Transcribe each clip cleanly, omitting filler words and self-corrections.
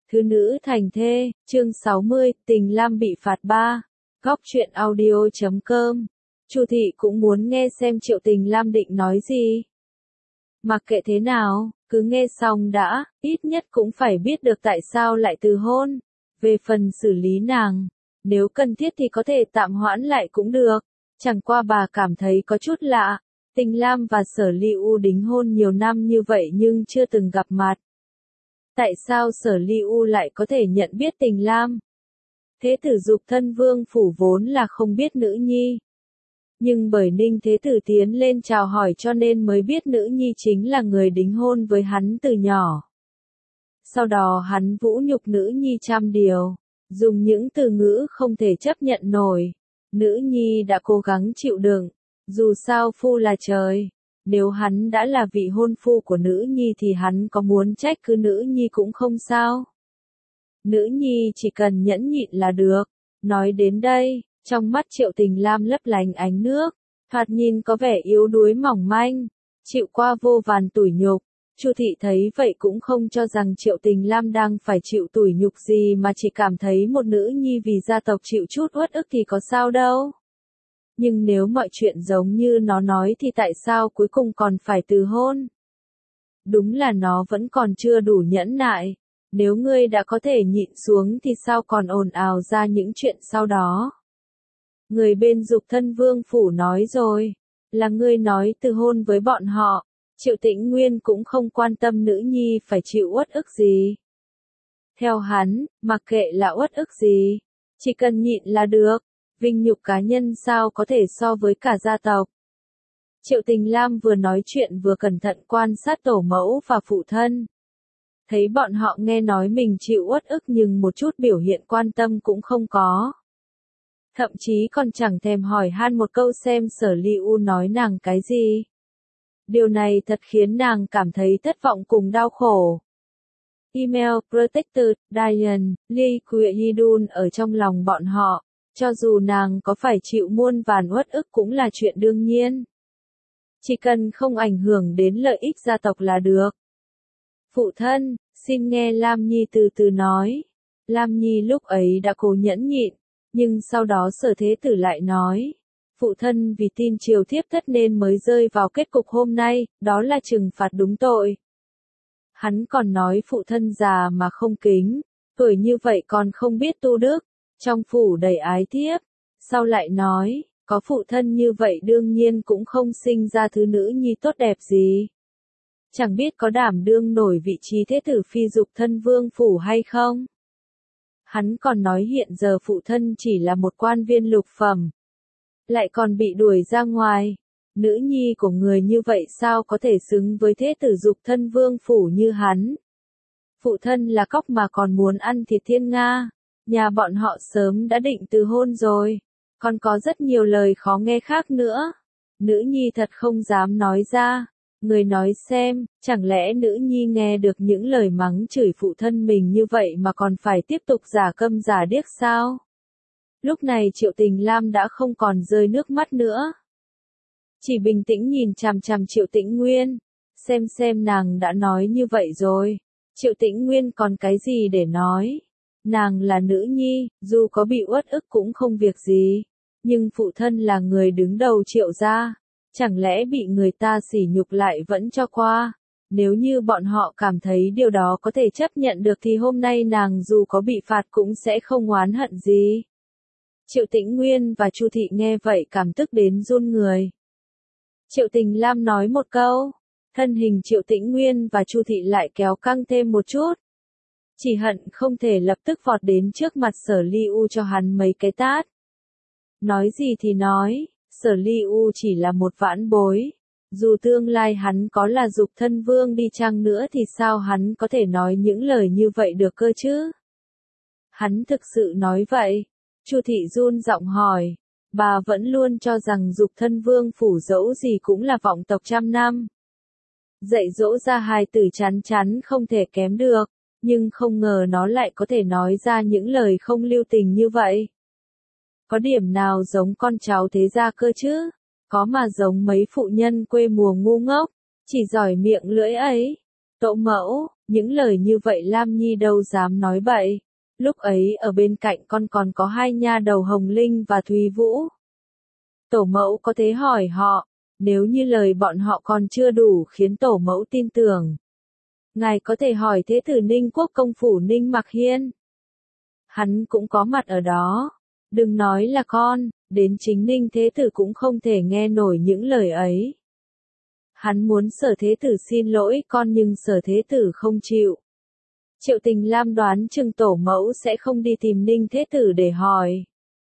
Thứ nữ thành thê, chương 60, Tình Lam bị phạt 3. Góc truyện audio.com. Chu Thị cũng muốn nghe xem Triệu Tình Lam định nói gì. Mặc kệ thế nào, cứ nghe xong đã, ít nhất cũng phải biết được tại sao lại từ hôn. Về phần xử lý nàng, nếu cần thiết thì có thể tạm hoãn lại cũng được. Chẳng qua bà cảm thấy có chút lạ. Tình Lam và Sở Ly U đính hôn nhiều năm như vậy nhưng chưa từng gặp mặt. Tại sao Sở Ly U lại có thể nhận biết Tình Lam? Thế tử Dục Thân Vương phủ vốn là không biết nữ nhi. Nhưng bởi Ninh Thế tử tiến lên chào hỏi cho nên mới biết nữ nhi chính là người đính hôn với hắn từ nhỏ. Sau đó hắn vũ nhục nữ nhi trăm điều, dùng những từ ngữ không thể chấp nhận nổi. Nữ nhi đã cố gắng chịu đựng, dù sao phu là trời. Nếu hắn đã là vị hôn phu của nữ nhi thì hắn có muốn trách cứ nữ nhi cũng không sao. Nữ nhi chỉ cần nhẫn nhịn là được. Nói đến đây, trong mắt Triệu Tình Lam lấp lánh ánh nước, thoạt nhìn có vẻ yếu đuối mỏng manh, chịu qua vô vàn tủi nhục. Chu Thị thấy vậy cũng không cho rằng Triệu Tình Lam đang phải chịu tủi nhục gì mà chỉ cảm thấy một nữ nhi vì gia tộc chịu chút uất ức thì có sao đâu. Nhưng nếu mọi chuyện giống như nó nói thì tại sao cuối cùng còn phải từ hôn? Đúng là nó vẫn còn chưa đủ nhẫn nại. Nếu ngươi đã có thể nhịn xuống thì sao còn ồn ào ra những chuyện sau đó? Người bên Dục Thân Vương phủ nói rồi, là ngươi nói từ hôn với bọn họ. Triệu Tĩnh Nguyên cũng không quan tâm nữ nhi phải chịu uất ức gì. Theo hắn, mặc kệ là uất ức gì, chỉ cần nhịn là được. Vinh nhục cá nhân sao có thể so với cả gia tộc. Triệu Tình Lam vừa nói chuyện vừa cẩn thận quan sát tổ mẫu và phụ thân. Thấy bọn họ nghe nói mình chịu uất ức nhưng một chút biểu hiện quan tâm cũng không có. Thậm chí còn chẳng thèm hỏi han một câu xem Sở Ly U nói nàng cái gì. Điều này thật khiến nàng cảm thấy thất vọng cùng đau khổ. Email Protected, Diane, Lee Kuyidun ở trong lòng bọn họ. Cho dù nàng có phải chịu muôn vàn uất ức cũng là chuyện đương nhiên. Chỉ cần không ảnh hưởng đến lợi ích gia tộc là được. Phụ thân, xin nghe Lam Nhi từ từ nói. Lam Nhi lúc ấy đã cố nhẫn nhịn, nhưng sau đó Sở Thế tử lại nói. Phụ thân vì tin triều thiếp thất nên mới rơi vào kết cục hôm nay, đó là trừng phạt đúng tội. Hắn còn nói phụ thân già mà không kính, tuổi như vậy còn không biết tu đức. Trong phủ đầy ái thiếp, sau lại nói, có phụ thân như vậy đương nhiên cũng không sinh ra thứ nữ nhi tốt đẹp gì. Chẳng biết có đảm đương nổi vị trí thế tử phi Dục Thân Vương phủ hay không. Hắn còn nói hiện giờ phụ thân chỉ là một quan viên lục phẩm. Lại còn bị đuổi ra ngoài. Nữ nhi của người như vậy sao có thể xứng với thế tử Dục Thân Vương phủ như hắn. Phụ thân là cóc mà còn muốn ăn thịt thiên nga. Nhà bọn họ sớm đã định từ hôn rồi, còn có rất nhiều lời khó nghe khác nữa. Nữ nhi thật không dám nói ra. Người nói xem, chẳng lẽ nữ nhi nghe được những lời mắng chửi phụ thân mình như vậy mà còn phải tiếp tục giả câm giả điếc sao? Lúc này Triệu Tình Lam đã không còn rơi nước mắt nữa. Chỉ bình tĩnh nhìn chằm chằm Triệu Tĩnh Nguyên, xem nàng đã nói như vậy rồi. Triệu Tĩnh Nguyên còn cái gì để nói? Nàng là nữ nhi, dù có bị uất ức cũng không việc gì. Nhưng phụ thân là người đứng đầu Triệu gia. Chẳng lẽ bị người ta sỉ nhục lại vẫn cho qua? Nếu như bọn họ cảm thấy điều đó có thể chấp nhận được thì hôm nay nàng dù có bị phạt cũng sẽ không oán hận gì. Triệu Tĩnh Nguyên và Chu Thị nghe vậy cảm tức đến run người. Triệu Tình Lam nói một câu, thân hình Triệu Tĩnh Nguyên và Chu Thị lại kéo căng thêm một chút. Chỉ hận không thể lập tức vọt đến trước mặt Sở Ly U cho hắn mấy cái tát. Nói gì thì nói, Sở Ly U chỉ là một vãn bối. Dù tương lai hắn có là Dục Thân Vương đi chăng nữa thì sao hắn có thể nói những lời như vậy được cơ chứ? Hắn thực sự nói vậy. Chu Thị run giọng hỏi. Bà vẫn luôn cho rằng Dục Thân Vương phủ dẫu gì cũng là vọng tộc trăm năm. Dạy dỗ ra hài tử chắn chắn không thể kém được. Nhưng không ngờ nó lại có thể nói ra những lời không lưu tình như vậy. Có điểm nào giống con cháu thế gia cơ chứ? Có mà giống mấy phụ nhân quê mùa ngu ngốc, chỉ giỏi miệng lưỡi ấy. Tổ mẫu, Những lời như vậy Lam Nhi đâu dám nói bậy. Lúc ấy ở bên cạnh con còn có hai nha đầu Hồng Linh và Thúy Vũ. Tổ mẫu có thể hỏi họ, nếu như lời bọn họ còn chưa đủ khiến tổ mẫu tin tưởng. Ngài có thể hỏi Thế tử Ninh Quốc công phủ Ninh Mặc Hiên. Hắn cũng có mặt ở đó. Đừng nói là con, đến chính Ninh Thế tử cũng không thể nghe nổi những lời ấy. Hắn muốn Sở Thế tử xin lỗi con nhưng Sở Thế tử không chịu. Triệu Tình Lam đoán chừng tổ mẫu sẽ không đi tìm Ninh Thế tử để hỏi.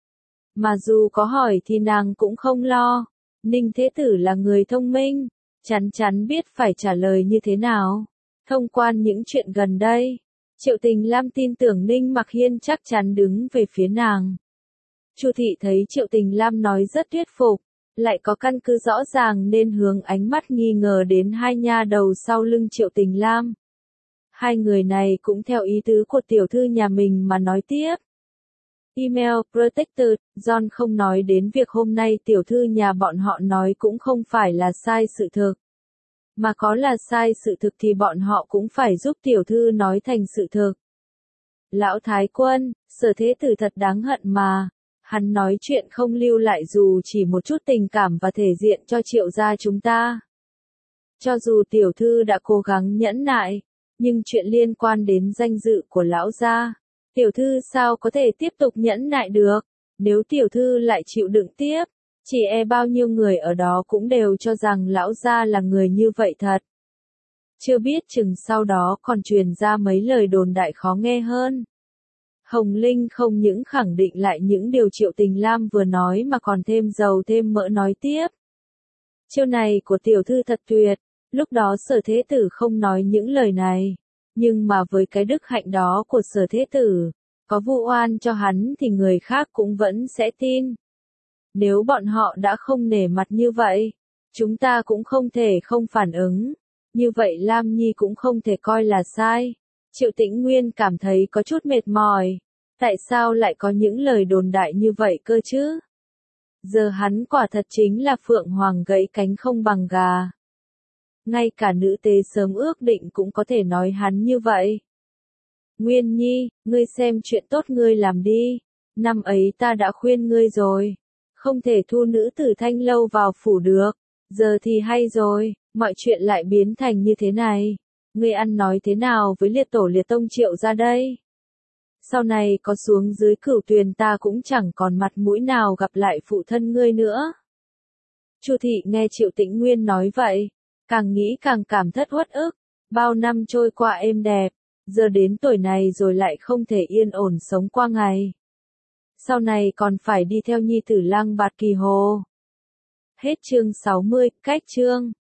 Mà dù có hỏi thì nàng cũng không lo. Ninh Thế tử là người thông minh, chắn chắn biết phải trả lời như thế nào. Thông qua những chuyện gần đây, Triệu Tình Lam tin tưởng Ninh Mặc Hiên chắc chắn đứng về phía nàng. Chu thị thấy Triệu Tình Lam nói rất thuyết phục, lại có căn cứ rõ ràng nên hướng ánh mắt nghi ngờ đến hai nha đầu sau lưng Triệu Tình Lam. Hai người này cũng theo ý tứ của tiểu thư nhà mình mà nói tiếp. Email Protector, John không nói đến việc hôm nay tiểu thư nhà bọn họ nói cũng không phải là sai sự thực. Mà có là sai sự thực thì bọn họ cũng phải giúp tiểu thư nói thành sự thực. Lão Thái Quân, Sở Thế tử thật đáng hận mà. Hắn nói chuyện không lưu lại dù chỉ một chút tình cảm và thể diện cho Triệu gia chúng ta. Cho dù tiểu thư đã cố gắng nhẫn nại, nhưng chuyện liên quan đến danh dự của lão gia, tiểu thư sao có thể tiếp tục nhẫn nại được? Nếu tiểu thư lại chịu đựng tiếp, chỉ e bao nhiêu người ở đó cũng đều cho rằng lão gia là người như vậy thật. Chưa biết chừng sau đó còn truyền ra mấy lời đồn đại khó nghe hơn. Hồng Linh không những khẳng định lại những điều Triệu Tình Lam vừa nói mà còn thêm dầu thêm mỡ nói tiếp. Chiêu này của tiểu thư thật tuyệt, lúc đó Sở Thế tử không nói những lời này, nhưng mà với cái đức hạnh đó của Sở Thế tử, có vu oan cho hắn thì người khác cũng vẫn sẽ tin. Nếu bọn họ đã không nể mặt như vậy, chúng ta cũng không thể không phản ứng, như vậy Lam Nhi cũng không thể coi là sai. Triệu Tĩnh Nguyên cảm thấy có chút mệt mỏi. Tại sao lại có những lời đồn đại như vậy cơ chứ? Giờ hắn quả thật chính là Phượng Hoàng gãy cánh không bằng gà. Ngay cả nữ tế sớm ước định cũng có thể nói hắn như vậy. Nguyên Nhi, ngươi xem chuyện tốt ngươi làm đi. Năm ấy ta đã khuyên ngươi rồi. Không thể thu nữ tử Thanh Lâu vào phủ được. Giờ thì hay rồi, mọi chuyện lại biến thành như thế này. Ngươi ăn nói thế nào với liệt tổ liệt tông Triệu ra đây? Sau này có xuống dưới Cửu Tuyền ta cũng chẳng còn mặt mũi nào gặp lại phụ thân ngươi nữa. Chu thị nghe Triệu Tĩnh Nguyên nói vậy, càng nghĩ càng cảm thất uất ức. Bao năm trôi qua êm đẹp, giờ đến tuổi này rồi lại không thể yên ổn sống qua ngày. Sau này còn phải đi theo nhi tử Lăng Bạt Kỳ Hồ. Hết chương 60, cách chương.